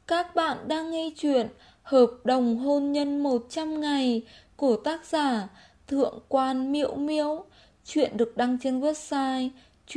Các bạn đang nghe chuyện Hợp đồng hôn nhân 100 ngày của tác giả Thượng quan Miễu Miễu. Chuyện được đăng trên website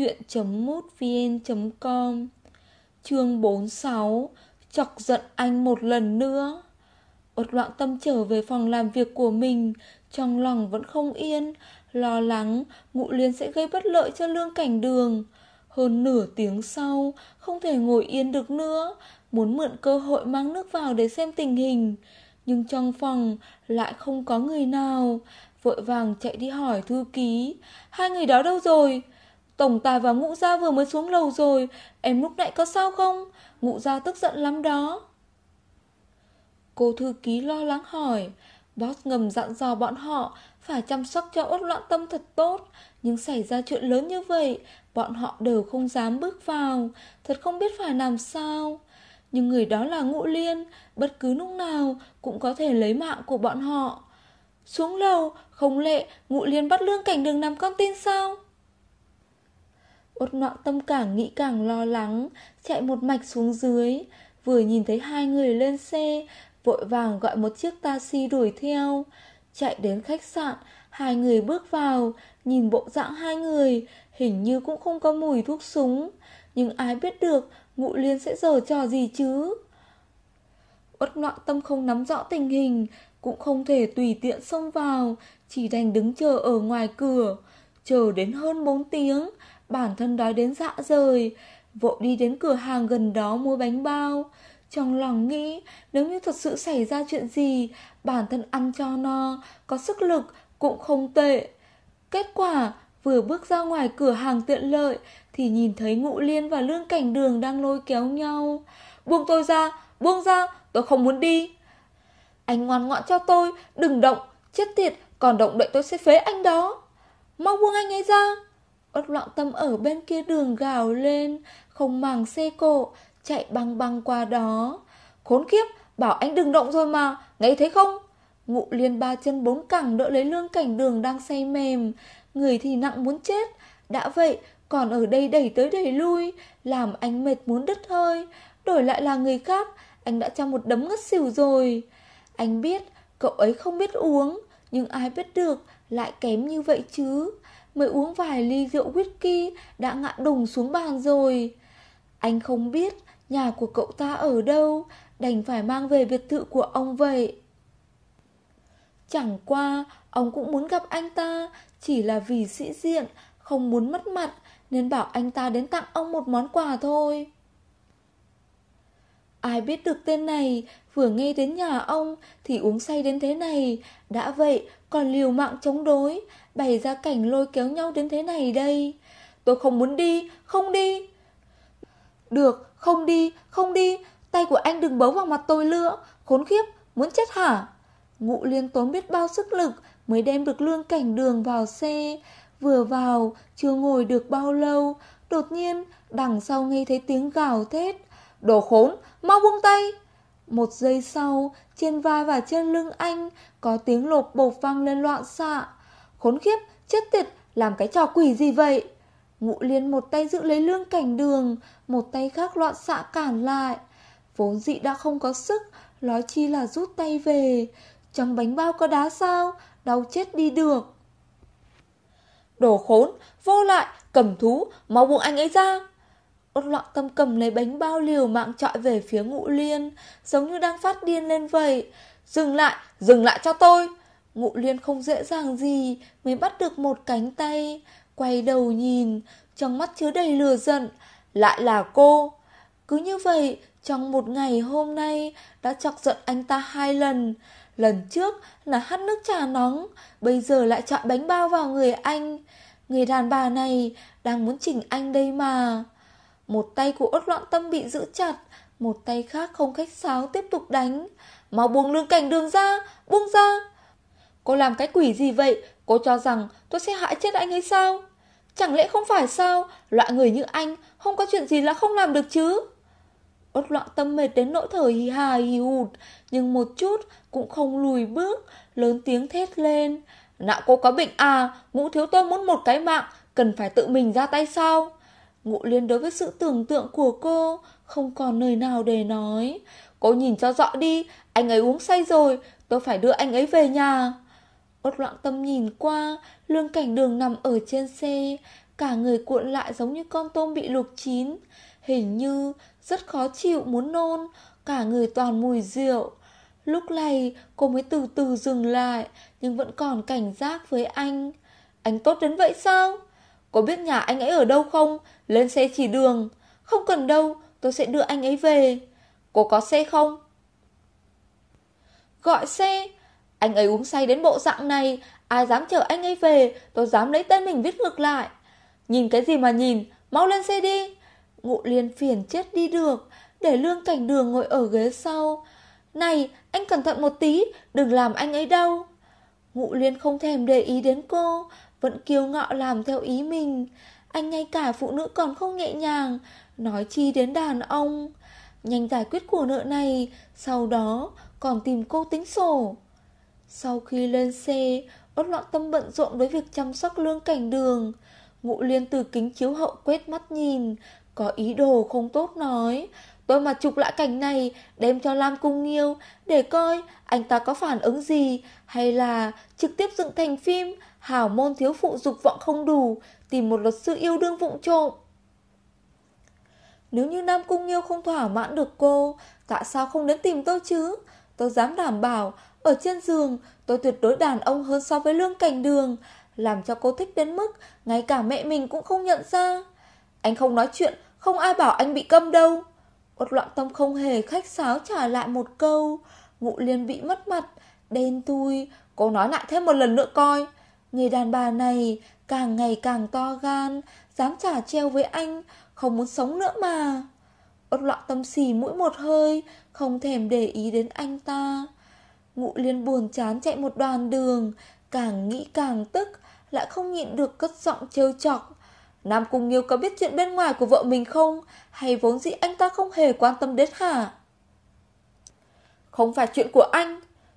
chuyện.mútvn.com. Chương 46. Chọc giận anh một lần nữa. Uất Loạn Tâm trở về phòng làm việc của mình, trong lòng vẫn không yên, lo lắng Ngụ Liên sẽ gây bất lợi cho Lương Cảnh Đường. Hơn nửa tiếng sau, không thể ngồi yên được nữa, muốn mượn cơ hội mang nước vào để xem tình hình. Nhưng trong phòng lại không có người nào, vội vàng chạy đi hỏi thư ký. Hai người đó đâu rồi? Tổng tài và Ngũ Gia vừa mới xuống lầu rồi, em lúc nãy có sao không? Ngũ Gia tức giận lắm đó. Cô thư ký lo lắng hỏi. Boss ngầm dặn dò bọn họ phải chăm sóc cho Uất Loạn Tâm thật tốt, nhưng xảy ra chuyện lớn như vậy, bọn họ đều không dám bước vào, thật không biết phải làm sao. Nhưng người đó là Ngũ Liên, bất cứ lúc nào cũng có thể lấy mạng của bọn họ. Xuống lầu, không lẽ Ngũ Liên bắt Lương Cảnh Đường làm con tin sao? Uất Loạn Tâm càng nghĩ càng lo lắng, chạy một mạch xuống dưới, vừa nhìn thấy hai người lên xe, vội vàng gọi một chiếc taxi đuổi theo. Chạy đến khách sạn, hai người bước vào, nhìn bộ dạng hai người, hình như cũng không có mùi thuốc súng. Nhưng ai biết được Ngũ Liên sẽ giở trò gì chứ? Uất Loạn Tâm không nắm rõ tình hình, cũng không thể tùy tiện xông vào, chỉ đành đứng chờ ở ngoài cửa. Chờ đến hơn 4 tiếng, bản thân đói đến rã rời, vội đi đến cửa hàng gần đó mua bánh bao. Trong lòng nghĩ, nếu như thật sự xảy ra chuyện gì, bản thân ăn cho no, có sức lực cũng không tệ. Kết quả, vừa bước ra ngoài cửa hàng tiện lợi thì nhìn thấy Ngũ Liên và Lương Cảnh Đường đang lôi kéo nhau. Buông tôi ra, buông ra, tôi không muốn đi. Anh ngoan ngoãn cho tôi, đừng động, chết tiệt, còn động đậy tôi sẽ phế anh đó. Mau buông anh ấy ra. Uất Loạn Tâm ở bên kia đường gào lên, không màng xe cộ, chạy băng băng qua đó. Khốn kiếp, bảo anh đừng động rồi mà, nghe thấy không? Ngụ Liên ba chân bốn cẳng đỡ lấy Lương Cảnh Đường đang say mềm, người thì nặng muốn chết. Đã vậy, còn ở đây đẩy tới đẩy lui, làm anh mệt muốn đứt hơi. Đổi lại là người khác, anh đã cho một đấm ngất xỉu rồi. Anh biết, cậu ấy không biết uống, nhưng ai biết được lại kém như vậy chứ. Mới uống vài ly rượu whisky đã ngã đùng xuống bàn rồi. Anh không biết nhà của cậu ta ở đâu, đành phải mang về biệt thự của ông vậy. Chẳng qua ông cũng muốn gặp anh ta, chỉ là vì sĩ diện, không muốn mất mặt, nên bảo anh ta đến tặng ông một món quà thôi. Ai biết được tên này, vừa nghe đến nhà ông thì uống say đến thế này. Đã vậy còn liều mạng chống đối, bày ra cảnh lôi kéo nhau đến thế này đây. Tôi không muốn đi, không đi. Được, không đi, không đi. Tay của anh đừng bấu vào mặt tôi nữa. Khốn khiếp, muốn chết hả? Ngụ Liên tốn biết bao sức lực mới đem được Lương Cảnh Đường vào xe. Vừa vào, chưa ngồi được bao lâu, đột nhiên đằng sau nghe thấy tiếng gào thét. Đồ khốn, mau buông tay. Một giây sau, trên vai và trên lưng anh có tiếng lột bột vang lên loạn xạ. Khốn khiếp, chết tiệt, làm cái trò quỷ gì vậy? Ngụ Liên một tay giữ lấy Lương Cảnh Đường, một tay khác loạn xạ cản lại. Vốn dĩ đã không có sức, nói chi là rút tay về. Trong bánh bao có đá sao, đau chết đi được. Đồ khốn, vô lại, cầm thú, mau buông anh ấy ra. Uất Loạn Tâm cầm lấy bánh bao liều mạng chọi về phía Ngụ Liên, giống như đang phát điên lên vậy. Dừng lại cho tôi. Ngụ Liên không dễ dàng gì mới bắt được một cánh tay, quay đầu nhìn, trong mắt chứa đầy lửa giận. Lại là cô. Cứ như vậy, trong một ngày hôm nay đã chọc giận anh ta 2 lần. Lần trước là hắt nước trà nóng, bây giờ lại chọi bánh bao vào người anh. Người đàn bà này đang muốn chỉnh anh đây mà. Một tay của Uất Loạn Tâm bị giữ chặt, một tay khác không khách sáo tiếp tục đánh. Mau buông Lương Cảnh Đường ra, buông ra. Cô làm cái quỷ gì vậy? Cô cho rằng tôi sẽ hại chết anh hay sao? Chẳng lẽ không phải sao? Loại người như anh không có chuyện gì là không làm được chứ? Uất Loạn Tâm mệt đến nỗi thở hì hà hì hụt, nhưng một chút cũng không lùi bước, lớn tiếng thét lên. Nào cô có bệnh à? Ngũ thiếu tôi muốn một cái mạng, cần phải tự mình ra tay sao? Ngụ Liên đối với sự tưởng tượng của cô không còn lời nào để nói. Cô nhìn cho rõ đi, anh ấy uống say rồi, tôi phải đưa anh ấy về nhà. Uất Loạn Tâm nhìn qua, Lương Cảnh Đường nằm ở trên xe, cả người cuộn lại giống như con tôm bị luộc chín. Hình như rất khó chịu muốn nôn, cả người toàn mùi rượu. Lúc này cô mới từ từ dừng lại, nhưng vẫn còn cảnh giác với anh. Anh tốt đến vậy sao? Có biết nhà anh ấy ở đâu không? Lên xe chỉ đường. Không cần đâu, tôi sẽ đưa anh ấy về. Cô có xe không? Gọi xe? Anh ấy uống say đến bộ dạng này, ai dám chở anh ấy về, tôi dám lấy tên mình viết ngược lại. Nhìn cái gì mà nhìn, mau lên xe đi. Ngụ Liên phiền chết đi được, để Lương Cảnh Đường ngồi ở ghế sau. Này, anh cẩn thận một tí, đừng làm anh ấy đau. Ngụ Liên không thèm để ý đến cô, vẫn kiêu ngạo làm theo ý mình. Anh ngay cả phụ nữ còn không nhẹ nhàng, nói chi đến đàn ông. Nhanh giải quyết của nợ này, sau đó còn tìm cô tính sổ. Sau khi lên xe, Uất Loạn Tâm bận rộn với việc chăm sóc Lương Cảnh Đường. Ngụ Liên từ kính chiếu hậu quét mắt nhìn, có ý đồ không tốt nói. Tôi mà chụp lại cảnh này, đem cho Lam Cung Nghiêu, để coi anh ta có phản ứng gì, hay là trực tiếp dựng thành phim, hảo môn thiếu phụ dục vọng không đủ, tìm một luật sư yêu đương vụng trộm. Nếu như Nam Cung Nghiêu không thỏa mãn được cô, tại sao không đến tìm tôi chứ? Tôi dám đảm bảo, ở trên giường, tôi tuyệt đối đàn ông hơn so với Lương Cảnh Đường, làm cho cô thích đến mức ngay cả mẹ mình cũng không nhận ra. Anh không nói chuyện, không ai bảo anh bị câm đâu. Uất Loạn Tâm không hề khách sáo trả lại một câu. Ngụ Liên bị mất mặt, đen thui. Cô nói lại thêm một lần nữa coi. Người đàn bà này càng ngày càng to gan, dám trả treo với anh, không muốn sống nữa mà. Uất Loạn Tâm xì mũi một hơi, không thèm để ý đến anh ta. Ngụ Liên buồn chán chạy một đoạn đường, càng nghĩ càng tức, lại không nhịn được cất giọng trêu chọc. Nam Cung Nghiêu có biết chuyện bên ngoài của vợ mình không? Hay vốn dĩ anh ta không hề quan tâm đến hả? Không phải chuyện của anh.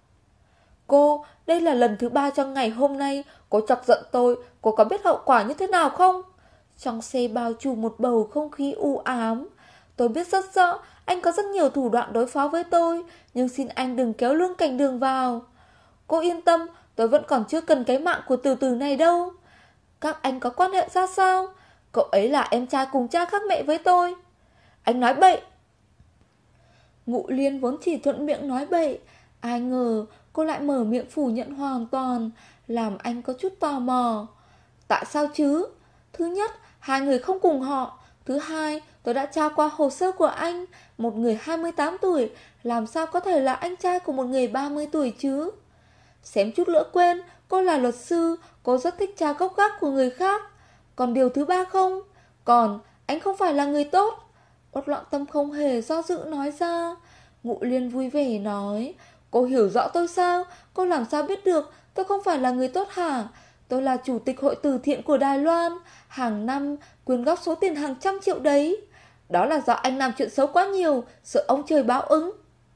Cô, đây là lần thứ 3 trong ngày hôm nay. Cô chọc giận tôi, cô có biết hậu quả như thế nào không? Trong xe bao trùm một bầu không khí u ám. Tôi biết rất rõ anh có rất nhiều thủ đoạn đối phó với tôi, nhưng xin anh đừng kéo Lương Cảnh Đường vào. Cô yên tâm, tôi vẫn còn chưa cần cái mạng của từ từ này đâu. Các anh có quan hệ ra sao? Cậu ấy là em trai cùng cha khác mẹ với tôi. Anh nói bậy. Ngụ Liên vốn chỉ thuận miệng nói bậy, ai ngờ cô lại mở miệng phủ nhận hoàn toàn, làm anh có chút tò mò. Tại sao chứ? Thứ nhất, hai người không cùng họ. Thứ hai, tôi đã tra qua hồ sơ của anh, một người 28 tuổi, làm sao có thể là anh trai của một người 30 tuổi chứ? Xém chút nữa quên, cô là luật sư, cô rất thích tra gốc gác của người khác. Còn điều thứ ba không? Còn, anh không phải là người tốt. Uất Loạn Tâm không hề do dự nói ra. Ngụ Liên vui vẻ nói, cô hiểu rõ tôi sao? Cô làm sao biết được tôi không phải là người tốt hả? Tôi là chủ tịch hội từ thiện của Đài Loan, hàng năm quyên góp số tiền hàng trăm triệu đấy. Đó là do anh làm chuyện xấu quá nhiều, sợ ông trời báo ứng.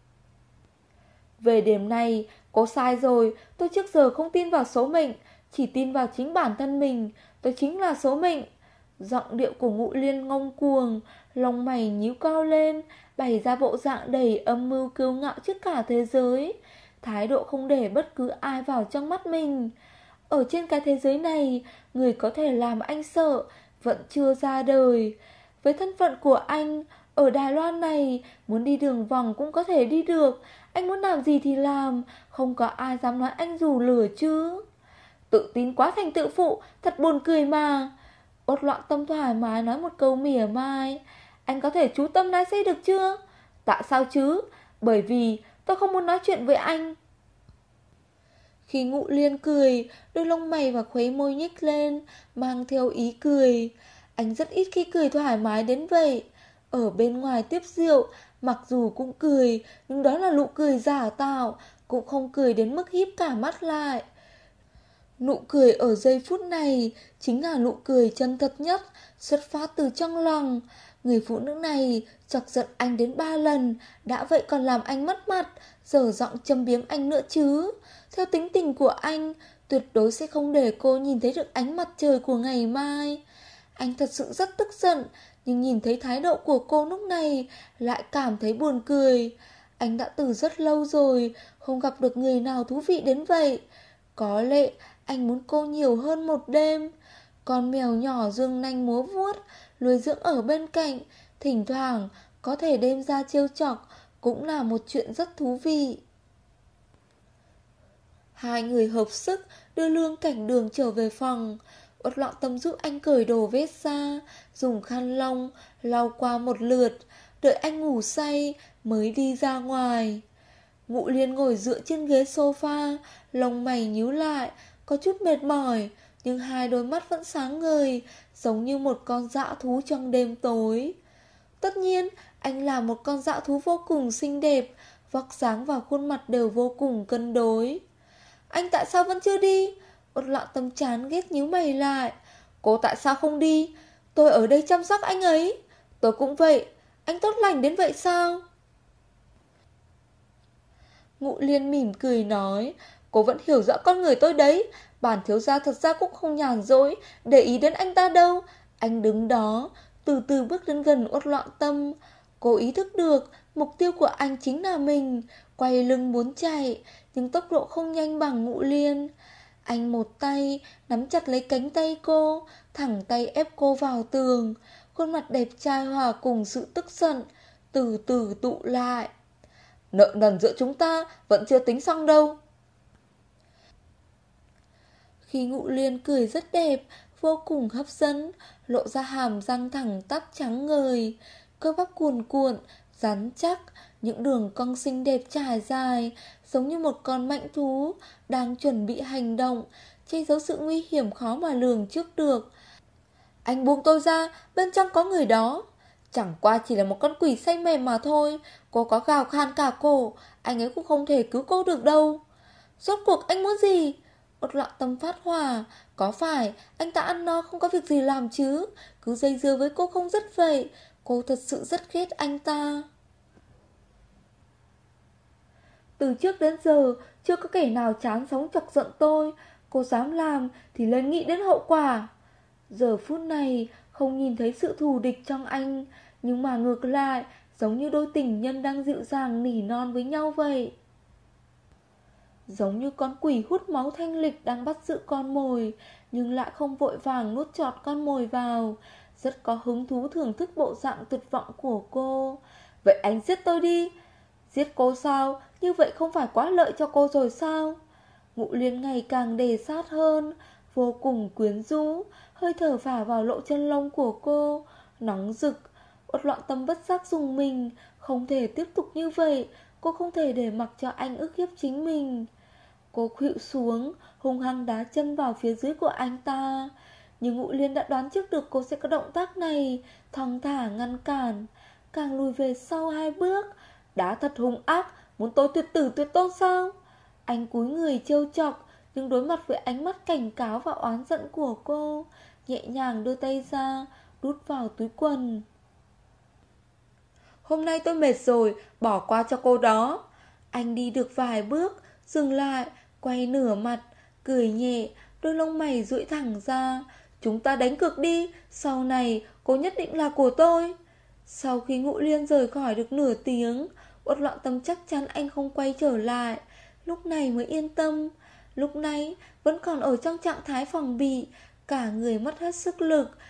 Về điểm này, cô sai rồi. Tôi trước giờ không tin vào số mệnh, chỉ tin vào chính bản thân mình. Tôi chính là số mệnh. Giọng điệu của Ngụ Liên ngông cuồng, lông mày nhíu cao lên, bày ra bộ dạng đầy âm mưu kiêu ngạo trước cả thế giới, thái độ không để bất cứ ai vào trong mắt mình. Ở trên cái thế giới này, người có thể làm anh sợ vẫn chưa ra đời. Với thân phận của anh, ở Đài Loan này, muốn đi đường vòng cũng có thể đi được. Anh muốn làm gì thì làm, không có ai dám nói anh rủ lửa chứ. Tự tin quá thành tự phụ, thật buồn cười mà. Uất Loạn Tâm thoải mái nói một câu mỉa mai. Anh có thể chú tâm lái xe được chưa? Tại sao chứ? Bởi vì tôi không muốn nói chuyện với anh. Khi Ngụ Liên cười, đôi lông mày và khuấy môi nhếch lên, mang theo ý cười. Anh rất ít khi cười thoải mái đến vậy. Ở bên ngoài tiếp rượu, mặc dù cũng cười, nhưng đó là nụ cười giả tạo, cũng không cười đến mức híp cả mắt lại. Nụ cười ở giây phút này chính là nụ cười chân thật nhất, xuất phát từ trong lòng. Người phụ nữ này chọc giận anh đến 3 lần, đã vậy còn làm anh mất mặt, dở giọng châm biếm anh nữa chứ. Theo tính tình của anh, tuyệt đối sẽ không để cô nhìn thấy được ánh mặt trời của ngày mai. Anh thật sự rất tức giận, nhưng nhìn thấy thái độ của cô lúc này lại cảm thấy buồn cười. Anh đã từ rất lâu rồi không gặp được người nào thú vị đến vậy. Có lẽ anh muốn cô nhiều hơn một đêm. Con mèo nhỏ dương nanh múa vuốt, nuôi dưỡng ở bên cạnh, thỉnh thoảng có thể đem ra trêu chọc, cũng là một chuyện rất thú vị. Hai người hợp sức đưa Lương Cảnh Đường trở về phòng. Uất Loạn Tâm giúp anh cởi đồ vét ra, dùng khăn lông lau qua một lượt, đợi anh ngủ say mới đi ra ngoài. Ngụ Liên ngồi dựa trên ghế sofa, lông mày nhíu lại, có chút mệt mỏi, nhưng hai đôi mắt vẫn sáng ngời, giống như một con dã thú trong đêm tối. Tất nhiên, anh là một con dã thú vô cùng xinh đẹp, vóc dáng và khuôn mặt đều vô cùng cân đối. Anh tại sao vẫn chưa đi? Uất Loạn Tâm chán ghét nhíu mày lại. Cô tại sao không đi? Tôi ở đây chăm sóc anh ấy. Tôi cũng vậy. Anh tốt lành đến vậy sao? Ngụ Liên mỉm cười nói, cô vẫn hiểu rõ con người tôi đấy. Bản thiếu gia thật ra cũng không nhàn rỗi để ý đến anh ta đâu. Anh đứng đó, từ từ bước đến gần Uất Loạn Tâm. Cô ý thức được mục tiêu của anh chính là mình, quay lưng muốn chạy, nhưng tốc độ không nhanh bằng Ngụ Liên. Anh một tay nắm chặt lấy cánh tay cô, thẳng tay ép cô vào tường. Khuôn mặt đẹp trai hòa cùng sự tức giận từ từ tụ lại. Nợ nần giữa chúng ta vẫn chưa tính xong đâu. Khi Ngụ Liên cười rất đẹp, vô cùng hấp dẫn, lộ ra hàm răng thẳng tắp trắng ngời, cơ bắp cuồn cuộn, rắn chắc, những đường cong xinh đẹp trải dài, giống như một con mãnh thú đang chuẩn bị hành động, che giấu sự nguy hiểm khó mà lường trước được. Anh buông tôi ra, bên trong có người đó. Chẳng qua chỉ là một con quỷ say mềm mà thôi. Cô có gào khan cả cổ, anh ấy cũng không thể cứu cô được đâu. Rốt cuộc anh muốn gì? Uất Loạn Tâm phát hỏa. Có phải anh ta ăn no không có việc gì làm chứ? Cứ dây dưa với cô không dứt vậy. Cô thật sự rất ghét anh ta. Từ trước đến giờ chưa có kẻ nào chán sống chọc giận tôi. Cô dám làm thì lên nghĩ đến hậu quả. Giờ phút này không nhìn thấy sự thù địch trong anh, nhưng mà ngược lại giống như đôi tình nhân đang dịu dàng nỉ non với nhau vậy. Giống như con quỷ hút máu thanh lịch đang bắt giữ con mồi, nhưng lại không vội vàng nuốt chọt con mồi vào, rất có hứng thú thưởng thức bộ dạng tuyệt vọng của cô. Vậy anh giết tôi đi. Giết cô sao? Như vậy không phải quá lợi cho cô rồi sao? Ngụ Liên ngày càng đề sát hơn, vô cùng quyến rũ, hơi thở phả vào lỗ chân lông của cô, nóng rực. Uất Loạn Tâm bất giác dùng mình, không thể tiếp tục như vậy, cô không thể để mặc cho anh ức hiếp chính mình. Cô khuỵu xuống, hung hăng đá chân vào phía dưới của anh ta. Nhưng Ngụ Liên đã đoán trước được cô sẽ có động tác này, thong thả ngăn cản, càng lùi về sau 2 bước. Đá thật hung ác, muốn tôi tuyệt tử tuyệt tôn sao? Anh cúi người trêu chọc, nhưng đối mặt với ánh mắt cảnh cáo và oán giận của cô, nhẹ nhàng đưa tay ra, đút vào túi quần. Hôm nay tôi mệt rồi, bỏ qua cho cô đó. Anh đi được vài bước, dừng lại, quay nửa mặt, cười nhẹ, đôi lông mày duỗi thẳng ra. Chúng ta đánh cược đi, sau này cô nhất định là của tôi. Sau khi Ngụ Liên rời khỏi được nửa tiếng, Uất Loạn Tâm chắc chắn anh không quay trở lại, lúc này mới yên tâm. Lúc này vẫn còn ở trong trạng thái phòng bị, cả người mất hết sức lực.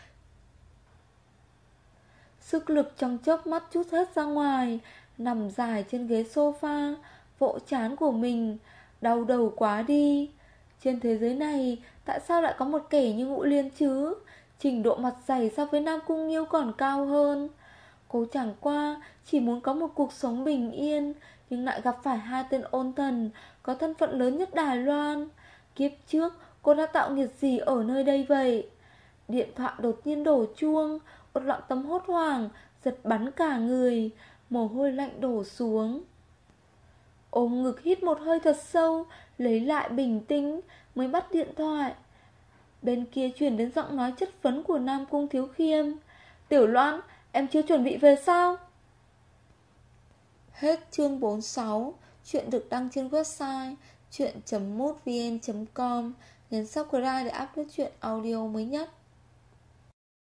Sức lực trong chớp mắt trút hết ra ngoài, nằm dài trên ghế sofa, vỗ trán của mình, đau đầu quá đi. Trên thế giới này, tại sao lại có một kẻ như Ngụ Liên chứ? Trình độ mặt dày so với Nam Cung Nghiêu còn cao hơn. Cô chẳng qua chỉ muốn có một cuộc sống bình yên, nhưng lại gặp phải hai tên ôn thần có thân phận lớn nhất Đài Loan. Kiếp trước cô đã tạo nghiệt gì ở nơi đây vậy? Điện thoại đột nhiên đổ chuông. Uất Loạn Tâm hốt hoảng, giật bắn cả người, mồ hôi lạnh đổ xuống. Ôm ngực hít một hơi thật sâu, lấy lại bình tĩnh, mới bắt điện thoại. Bên kia truyền đến giọng nói chất vấn của Nam Cung Thiếu Khiêm. Tiểu Loan, em chưa chuẩn bị về sao? Hết chương 46. Chuyện được đăng trên website chuyện.mútvn.com. Nhấn subscribe để upload chuyện audio mới nhất.